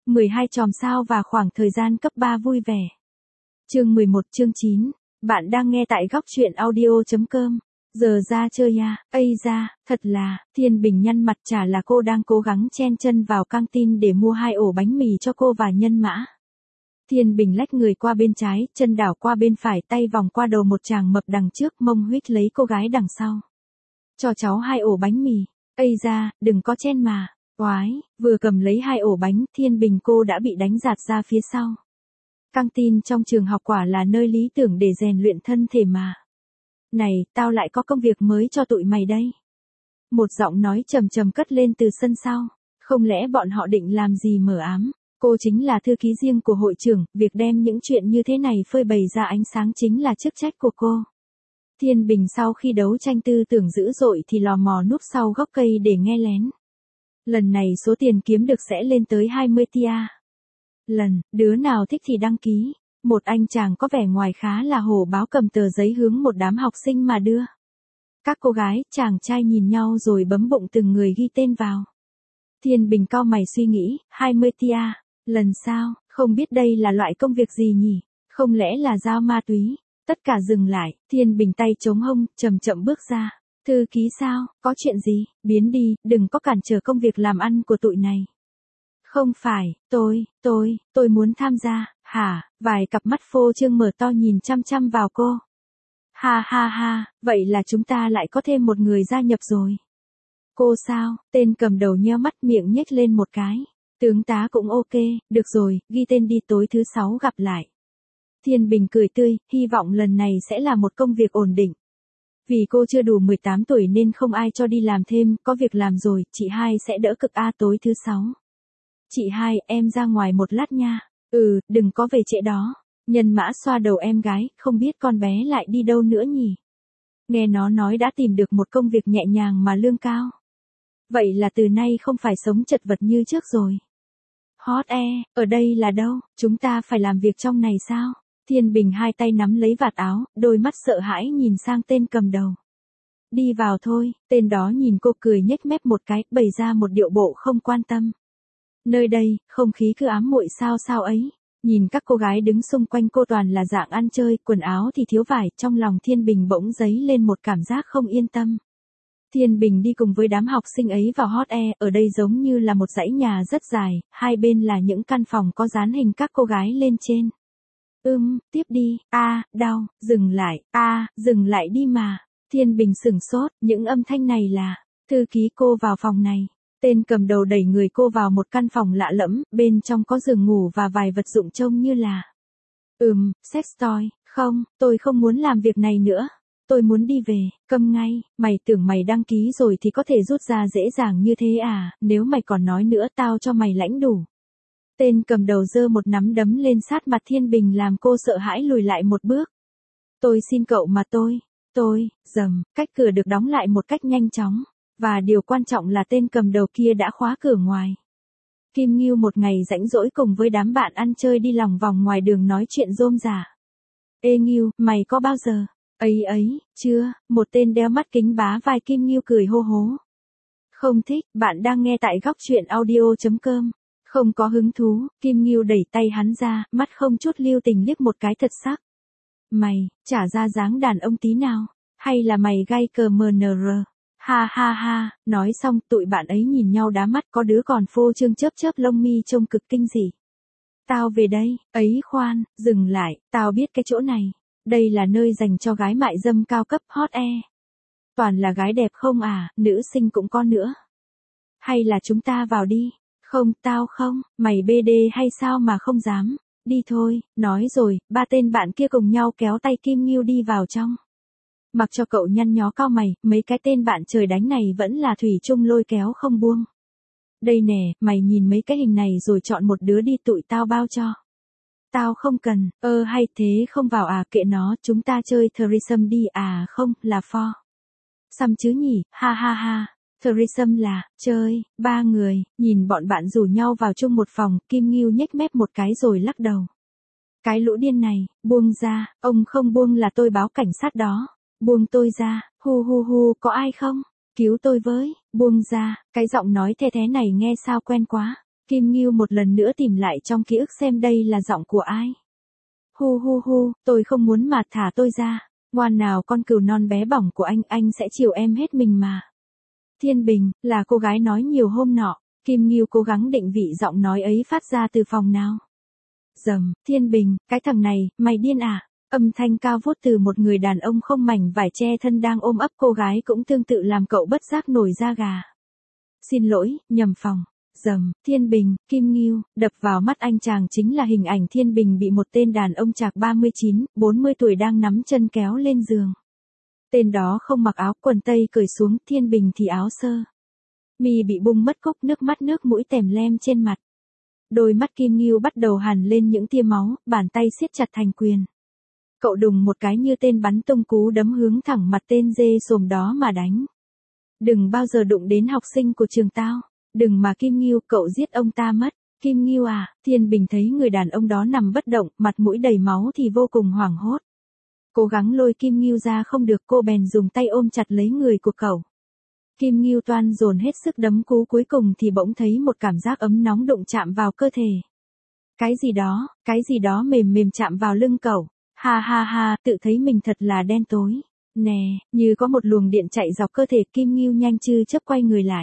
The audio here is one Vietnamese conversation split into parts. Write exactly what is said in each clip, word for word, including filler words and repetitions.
mười hai chòm sao và khoảng thời gian cấp ba vui vẻ. Chương mười một chương chín. Bạn đang nghe tại góc truyện audio chấm com. Giờ ra chơi à, ây da, thật là, Thiên Bình nhăn mặt chả là cô đang cố gắng chen chân vào căng tin để mua hai ổ bánh mì cho cô và Nhân Mã. Thiên Bình lách người qua bên trái, chân đảo qua bên phải, tay vòng qua đầu một chàng mập đằng trước, mông huýt lấy cô gái đằng sau. Cho cháu hai ổ bánh mì, ây da, đừng có chen mà, oái, vừa cầm lấy hai ổ bánh, Thiên Bình cô đã bị đánh giạt ra phía sau. Căng tin trong trường học quả là nơi lý tưởng để rèn luyện thân thể mà. Này, tao lại có công việc mới cho tụi mày đây. Một giọng nói trầm trầm cất lên từ sân sau. Không lẽ bọn họ định làm gì mờ ám? Cô chính là thư ký riêng của hội trưởng, việc đem những chuyện như thế này phơi bày ra ánh sáng chính là chức trách của cô. Thiên Bình sau khi đấu tranh tư tưởng dữ dội thì lò mò núp sau gốc cây để nghe lén. Lần này số tiền kiếm được sẽ lên tới hai mươi tia. Lần, đứa nào thích thì đăng ký. Một anh chàng có vẻ ngoài khá là hổ báo cầm tờ giấy hướng một đám học sinh mà đưa. Các cô gái, chàng trai nhìn nhau rồi bấm bụng từng người ghi tên vào. Thiên Bình cau mày suy nghĩ, hai mươi tia, lần sao, không biết đây là loại công việc gì nhỉ, không lẽ là giao ma túy. Tất cả dừng lại, Thiên Bình tay chống hông, chậm chậm bước ra. Thư ký sao, có chuyện gì, biến đi, đừng có cản trở công việc làm ăn của tụi này. Không phải, tôi, tôi, tôi muốn tham gia, hả, vài cặp mắt phô trương mở to nhìn chăm chăm vào cô. Ha ha ha, vậy là chúng ta lại có thêm một người gia nhập rồi. Cô sao, tên cầm đầu nheo mắt miệng nhếch lên một cái. Tướng tá cũng ok, được rồi, ghi tên đi tối thứ sáu gặp lại. Thiên Bình cười tươi, hy vọng lần này sẽ là một công việc ổn định. Vì cô chưa đủ mười tám tuổi nên không ai cho đi làm thêm, có việc làm rồi, chị hai sẽ đỡ cực a tối thứ sáu. Chị hai, em ra ngoài một lát nha. Ừ, đừng có về trễ đó. Nhân Mã xoa đầu em gái, không biết con bé lại đi đâu nữa nhỉ? Nghe nó nói đã tìm được một công việc nhẹ nhàng mà lương cao. Vậy là từ nay không phải sống chật vật như trước rồi. Hot air, ở đây là đâu? Chúng ta phải làm việc trong này sao? Thiên Bình hai tay nắm lấy vạt áo, đôi mắt sợ hãi nhìn sang tên cầm đầu. Đi vào thôi, tên đó nhìn cô cười nhếch mép một cái, bày ra một điệu bộ không quan tâm. Nơi đây, không khí cứ ám muội sao sao ấy. Nhìn các cô gái đứng xung quanh cô toàn là dạng ăn chơi, quần áo thì thiếu vải, trong lòng Thiên Bình bỗng dấy lên một cảm giác không yên tâm. Thiên Bình đi cùng với đám học sinh ấy vào hot air, ở đây giống như là một dãy nhà rất dài, hai bên là những căn phòng có dán hình các cô gái lên trên. Ưm, tiếp đi, a, à, đau, dừng lại, a, à, dừng lại đi mà. Thiên Bình sửng sốt, những âm thanh này là, thư ký cô vào phòng này. Tên cầm đầu đẩy người cô vào một căn phòng lạ lẫm, bên trong có giường ngủ và vài vật dụng trông như là. Ừm, sex toy, không, tôi không muốn làm việc này nữa. Tôi muốn đi về, câm ngay, mày tưởng mày đăng ký rồi thì có thể rút ra dễ dàng như thế à, nếu mày còn nói nữa tao cho mày lãnh đủ. Tên cầm đầu giơ một nắm đấm lên sát mặt Thiên Bình làm cô sợ hãi lùi lại một bước. Tôi xin cậu mà tôi, tôi, dầm, cách cửa được đóng lại một cách nhanh chóng. Và điều quan trọng là tên cầm đầu kia đã khóa cửa ngoài. Kim Ngưu một ngày rảnh rỗi cùng với đám bạn ăn chơi đi lòng vòng ngoài đường nói chuyện rôm rả. Ê Ngưu, mày có bao giờ? Ấy ấy, chưa, một tên đeo mắt kính bá vai Kim Ngưu cười hô hố. Không thích, bạn đang nghe tại góc truyện audio chấm com. Không có hứng thú, Kim Ngưu đẩy tay hắn ra, mắt không chút lưu tình liếc một cái thật sắc. Mày, chả ra dáng đàn ông tí nào, hay là mày gay cờ mờ nờ rờ? Ha ha ha, nói xong tụi bạn ấy nhìn nhau đá mắt, có đứa còn phô trương chớp chớp lông mi trông cực kinh dị. Tao về đây, ấy khoan, dừng lại, tao biết cái chỗ này. Đây là nơi dành cho gái mại dâm cao cấp hot air. Toàn là gái đẹp không à, nữ sinh cũng có nữa. Hay là chúng ta vào đi? Không, tao không, mày bê đê hay sao mà không dám. Đi thôi, nói rồi, ba tên bạn kia cùng nhau kéo tay Kim Ngưu đi vào trong. Mặc cho cậu nhăn nhó cau mày, mấy cái tên bạn trời đánh này vẫn là thủy chung lôi kéo không buông. Đây nè, mày nhìn mấy cái hình này rồi chọn một đứa đi tụi tao bao cho. Tao không cần, ơ hay thế không vào à, kệ nó, chúng ta chơi threesome đi à, không, là for. Xăm chứ nhỉ, ha ha ha. Threesome là, chơi, ba người, nhìn bọn bạn rủ nhau vào chung một phòng, Kim Ngưu nhếch mép một cái rồi lắc đầu. Cái lũ điên này, buông ra, ông không buông là tôi báo cảnh sát đó. Buông tôi ra, hu hu hu, có ai không? Cứu tôi với, buông ra, cái giọng nói the thế này nghe sao quen quá. Kim Ngưu một lần nữa tìm lại trong ký ức xem đây là giọng của ai. Hu hu hu, tôi không muốn mà, thả tôi ra. Ngoan nào con cừu non bé bỏng của anh, anh sẽ chiều em hết mình mà. Thiên Bình, là cô gái nói nhiều hôm nọ. Kim Ngưu cố gắng định vị giọng nói ấy phát ra từ phòng nào. Dầm, Thiên Bình, cái thằng này, mày điên à? Âm thanh cao vút từ một người đàn ông không mảnh vải che thân đang ôm ấp cô gái cũng tương tự làm cậu bất giác nổi da gà. Xin lỗi, nhầm phòng. Dầm, Thiên Bình, Kim Ngưu, đập vào mắt anh chàng chính là hình ảnh Thiên Bình bị một tên đàn ông chạc ba mươi chín, bốn mươi tuổi đang nắm chân kéo lên giường. Tên đó không mặc áo, quần tây cởi xuống, Thiên Bình thì áo sơ. Mi bị bung mất cốc, nước mắt nước mũi tèm lem trên mặt. Đôi mắt Kim Ngưu bắt đầu hằn lên những tia máu, bàn tay siết chặt thành quyền. Cậu đùng một cái như tên bắn tung cú đấm hướng thẳng mặt tên dê sồm đó mà đánh. Đừng bao giờ đụng đến học sinh của trường tao. Đừng mà Kim Ngưu, cậu giết ông ta mất. Kim Ngưu à, Thiên Bình thấy người đàn ông đó nằm bất động, mặt mũi đầy máu thì vô cùng hoảng hốt. Cố gắng lôi Kim Ngưu ra không được, cô bèn dùng tay ôm chặt lấy người của cậu. Kim Ngưu toan dồn hết sức đấm cú cuối cùng thì bỗng thấy một cảm giác ấm nóng đụng chạm vào cơ thể. Cái gì đó, cái gì đó mềm mềm chạm vào lưng cậu. Ha ha ha, tự thấy mình thật là đen tối. Nè, như có một luồng điện chạy dọc cơ thể, Kim Ngưu nhanh chư chớp quay người lại.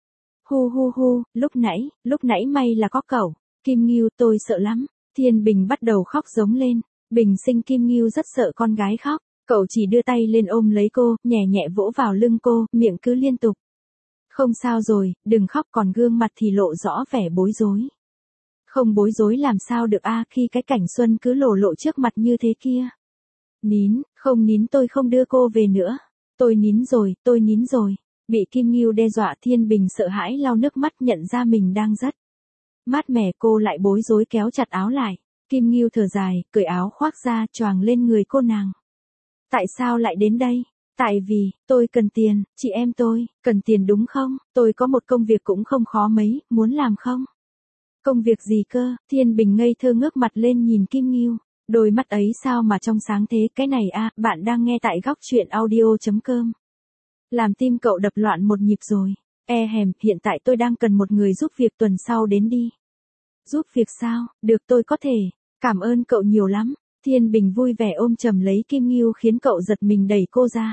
Hu hu hu, lúc nãy, lúc nãy may là có cậu. Kim Ngưu, tôi sợ lắm. Thiên Bình bắt đầu khóc giống lên. Bình sinh Kim Ngưu rất sợ con gái khóc. Cậu chỉ đưa tay lên ôm lấy cô, nhẹ nhẹ vỗ vào lưng cô, miệng cứ liên tục. Không sao rồi, đừng khóc, còn gương mặt thì lộ rõ vẻ bối rối. Không bối rối làm sao được a khi cái cảnh xuân cứ lộ lộ trước mặt như thế kia. Nín, không nín tôi không đưa cô về nữa. Tôi nín rồi, tôi nín rồi. Bị Kim Ngưu đe dọa, Thiên Bình sợ hãi lau nước mắt nhận ra mình đang rất mát mẻ, cô lại bối rối kéo chặt áo lại. Kim Ngưu thở dài, cởi áo khoác ra, choàng lên người cô nàng. Tại sao lại đến đây? Tại vì, tôi cần tiền, chị em tôi, cần tiền đúng không? Tôi có một công việc cũng không khó mấy, muốn làm không? Công việc gì cơ? Thiên Bình ngây thơ ngước mặt lên nhìn Kim Ngưu. Đôi mắt ấy sao mà trong sáng thế, cái này à, bạn đang nghe tại góc truyện audio chấm com. Làm tim cậu đập loạn một nhịp rồi. E hèm, hiện tại tôi đang cần một người giúp việc, tuần sau đến đi. Giúp việc sao? Được, tôi có thể. Cảm ơn cậu nhiều lắm. Thiên Bình vui vẻ ôm chầm lấy Kim Ngưu khiến cậu giật mình đẩy cô ra.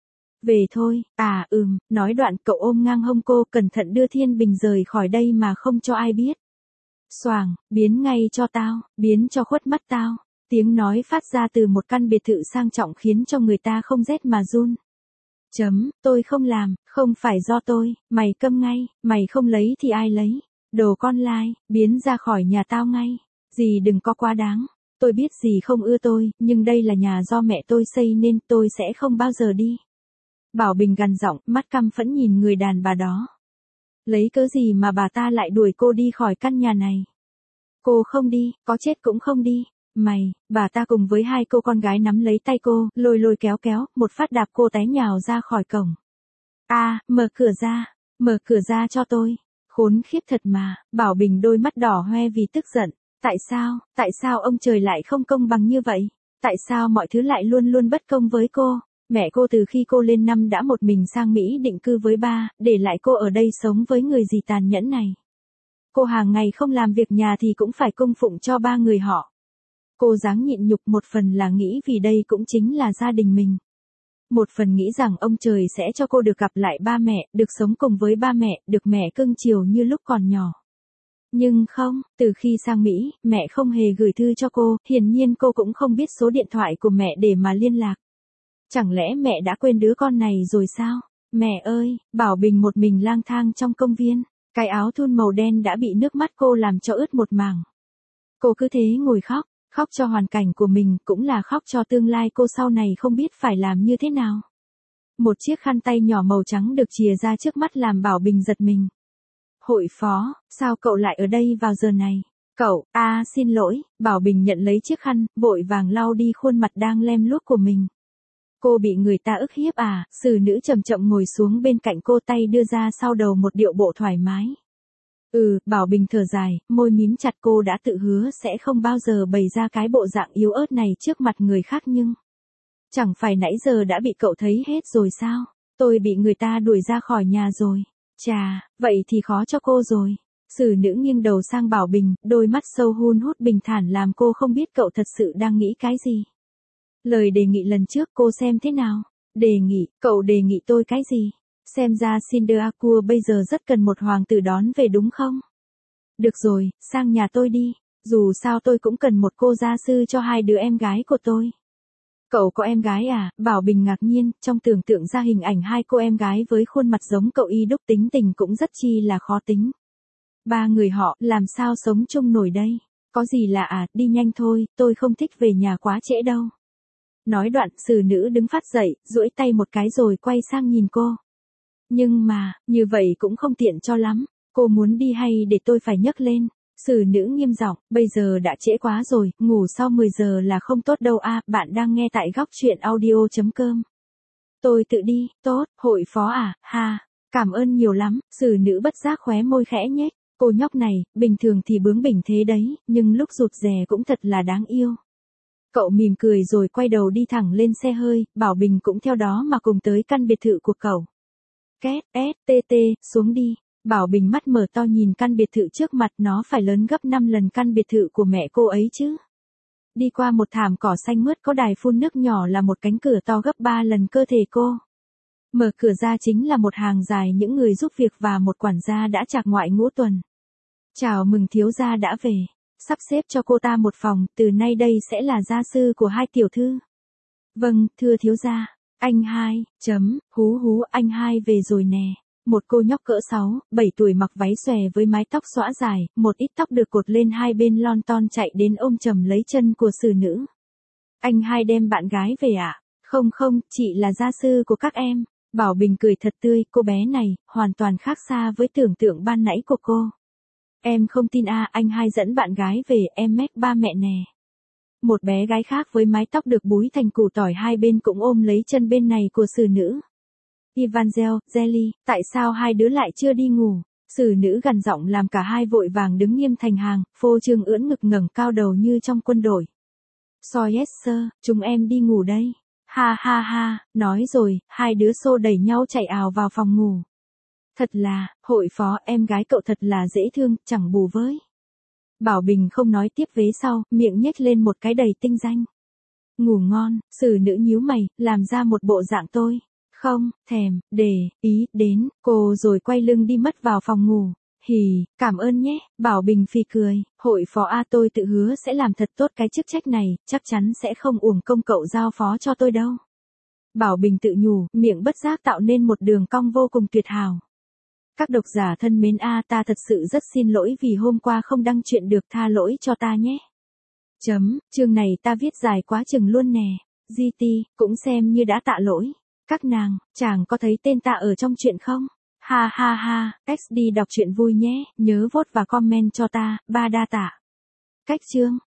Về thôi, à ừm, nói đoạn cậu ôm ngang hông cô, cẩn thận đưa Thiên Bình rời khỏi đây mà không cho ai biết. Xoàng, biến ngay cho tao, biến cho khuất mắt tao. Tiếng nói phát ra từ một căn biệt thự sang trọng khiến cho người ta không rét mà run. Chấm, tôi không làm, không phải do tôi, mày câm ngay, mày không lấy thì ai lấy. Đồ con lai, biến ra khỏi nhà tao ngay. Dì đừng có quá đáng. Tôi biết dì không ưa tôi, nhưng đây là nhà do mẹ tôi xây nên tôi sẽ không bao giờ đi. Bảo Bình gằn giọng, mắt căm phẫn nhìn người đàn bà đó. Lấy cớ gì mà bà ta lại đuổi cô đi khỏi căn nhà này? Cô không đi, có chết cũng không đi. Mày, bà ta cùng với hai cô con gái nắm lấy tay cô, lôi lôi kéo kéo, một phát đạp cô té nhào ra khỏi cổng. A, à, mở cửa ra, mở cửa ra cho tôi. Khốn khiếp thật mà, Bảo Bình đôi mắt đỏ hoe vì tức giận. Tại sao, tại sao ông trời lại không công bằng như vậy? Tại sao mọi thứ lại luôn luôn bất công với cô? Mẹ cô từ khi cô lên năm đã một mình sang Mỹ định cư với ba, để lại cô ở đây sống với người dì tàn nhẫn này. Cô hàng ngày không làm việc nhà thì cũng phải cung phụng cho ba người họ. Cô dáng nhịn nhục, một phần là nghĩ vì đây cũng chính là gia đình mình. Một phần nghĩ rằng ông trời sẽ cho cô được gặp lại ba mẹ, được sống cùng với ba mẹ, được mẹ cưng chiều như lúc còn nhỏ. Nhưng không, từ khi sang Mỹ, mẹ không hề gửi thư cho cô, hiển nhiên cô cũng không biết số điện thoại của mẹ để mà liên lạc. Chẳng lẽ mẹ đã quên đứa con này rồi sao? Mẹ ơi, Bảo Bình một mình lang thang trong công viên, cái áo thun màu đen đã bị nước mắt cô làm cho ướt một mảng. Cô cứ thế ngồi khóc, khóc cho hoàn cảnh của mình, cũng là khóc cho tương lai cô sau này không biết phải làm như thế nào. Một chiếc khăn tay nhỏ màu trắng được chìa ra trước mắt làm Bảo Bình giật mình. Hội phó, sao cậu lại ở đây vào giờ này? Cậu, a à, xin lỗi, Bảo Bình nhận lấy chiếc khăn, vội vàng lau đi khuôn mặt đang lem luốc của mình. Cô bị người ta ức hiếp à? Xử nữ chậm chậm ngồi xuống bên cạnh cô, tay đưa ra sau đầu một điệu bộ thoải mái. Ừ, Bảo Bình thở dài, môi mím chặt, cô đã tự hứa sẽ không bao giờ bày ra cái bộ dạng yếu ớt này trước mặt người khác nhưng... Chẳng phải nãy giờ đã bị cậu thấy hết rồi sao? Tôi bị người ta đuổi ra khỏi nhà rồi. Chà, vậy thì khó cho cô rồi. Sử nữ nghiêng đầu sang Bảo Bình, đôi mắt sâu hun hút bình thản làm cô không biết cậu thật sự đang nghĩ cái gì. Lời đề nghị lần trước cô xem thế nào? Đề nghị, cậu đề nghị tôi cái gì? Xem ra Sindaakua bây giờ rất cần một hoàng tử đón về đúng không? Được rồi, sang nhà tôi đi. Dù sao tôi cũng cần một cô gia sư cho hai đứa em gái của tôi. Cậu có em gái à? Bảo Bình ngạc nhiên, trong tưởng tượng ra hình ảnh hai cô em gái với khuôn mặt giống cậu y đúc tính tình cũng rất chi là khó tính. Ba người họ, làm sao sống chung nổi đây? Có gì lạ à, đi nhanh thôi, tôi không thích về nhà quá trễ đâu. Nói đoạn, Sử nữ đứng phát dậy, duỗi tay một cái rồi quay sang nhìn cô. Nhưng mà, như vậy cũng không tiện cho lắm. Cô muốn đi hay để tôi phải nhấc lên? Sử nữ nghiêm giọng, bây giờ đã trễ quá rồi, ngủ sau mười giờ là không tốt đâu a. Bạn đang nghe tại góc truyện audio chấm com. Tôi tự đi, tốt, hội phó à, ha, cảm ơn nhiều lắm. Sử nữ bất giác khóe môi khẽ nhếch. Cô nhóc này, bình thường thì bướng bỉnh thế đấy, nhưng lúc rụt rè cũng thật là đáng yêu. Cậu mỉm cười rồi quay đầu đi thẳng lên xe hơi, Bảo Bình cũng theo đó mà cùng tới căn biệt thự của cậu. Két, S, T, T, xuống đi. Bảo Bình mắt mở to nhìn căn biệt thự trước mặt, nó phải lớn gấp năm lần căn biệt thự của mẹ cô ấy chứ. Đi qua một thảm cỏ xanh mướt có đài phun nước nhỏ là một cánh cửa to gấp ba lần cơ thể cô. Mở cửa ra chính là một hàng dài những người giúp việc và một quản gia đã trạc ngoại ngũ tuần. Chào mừng thiếu gia đã về. Sắp xếp cho cô ta một phòng, từ nay đây sẽ là gia sư của hai tiểu thư. Vâng, thưa thiếu gia. Anh hai, chấm, hú hú, anh hai về rồi nè. Một cô nhóc cỡ sáu, bảy tuổi mặc váy xòe với mái tóc xõa dài, một ít tóc được cột lên hai bên lon ton chạy đến ôm chầm lấy chân của Sử nữ. Anh hai đem bạn gái về ạ? À? Không không, chị là gia sư của các em. Bảo Bình cười thật tươi, cô bé này, hoàn toàn khác xa với tưởng tượng ban nãy của cô. Em không tin a, à, anh hai dẫn bạn gái về, em mách ba mẹ nè. Một bé gái khác với mái tóc được búi thành củ tỏi hai bên cũng ôm lấy chân bên này của Sử nữ. Evangel, Jelly, tại sao hai đứa lại chưa đi ngủ? Sử nữ gằn giọng làm cả hai vội vàng đứng nghiêm thành hàng, phô trương ưỡn ngực ngẩng cao đầu như trong quân đội. So yes sir, chúng em đi ngủ đây. Ha ha ha, nói rồi, hai đứa xô đẩy nhau chạy ào vào phòng ngủ. Thật là, hội phó, em gái cậu thật là dễ thương, chẳng bù với. Bảo Bình không nói tiếp vế sau, miệng nhếch lên một cái đầy tinh danh. Ngủ ngon, Sử nữ nhíu mày, làm ra một bộ dạng tôi không thèm để ý đến cô rồi quay lưng đi mất vào phòng ngủ. Hì, cảm ơn nhé. Bảo Bình phì cười, hội phó a, tôi tự hứa sẽ làm thật tốt cái chức trách này, chắc chắn sẽ không uổng công cậu giao phó cho tôi đâu. Bảo Bình tự nhủ, miệng bất giác tạo nên một đường cong vô cùng tuyệt hảo. Các độc giả thân mến a, ta thật sự rất xin lỗi vì hôm qua không đăng chuyện được, tha lỗi cho ta nhé. Chấm, chương này ta viết dài quá chừng luôn nè. giê tê, cũng xem như đã tạ lỗi. Các nàng, chàng có thấy tên ta ở trong chuyện không? Ha ha ha, X đi đọc truyện vui nhé, nhớ vote và comment cho ta, ba đa tạ. Cách chương.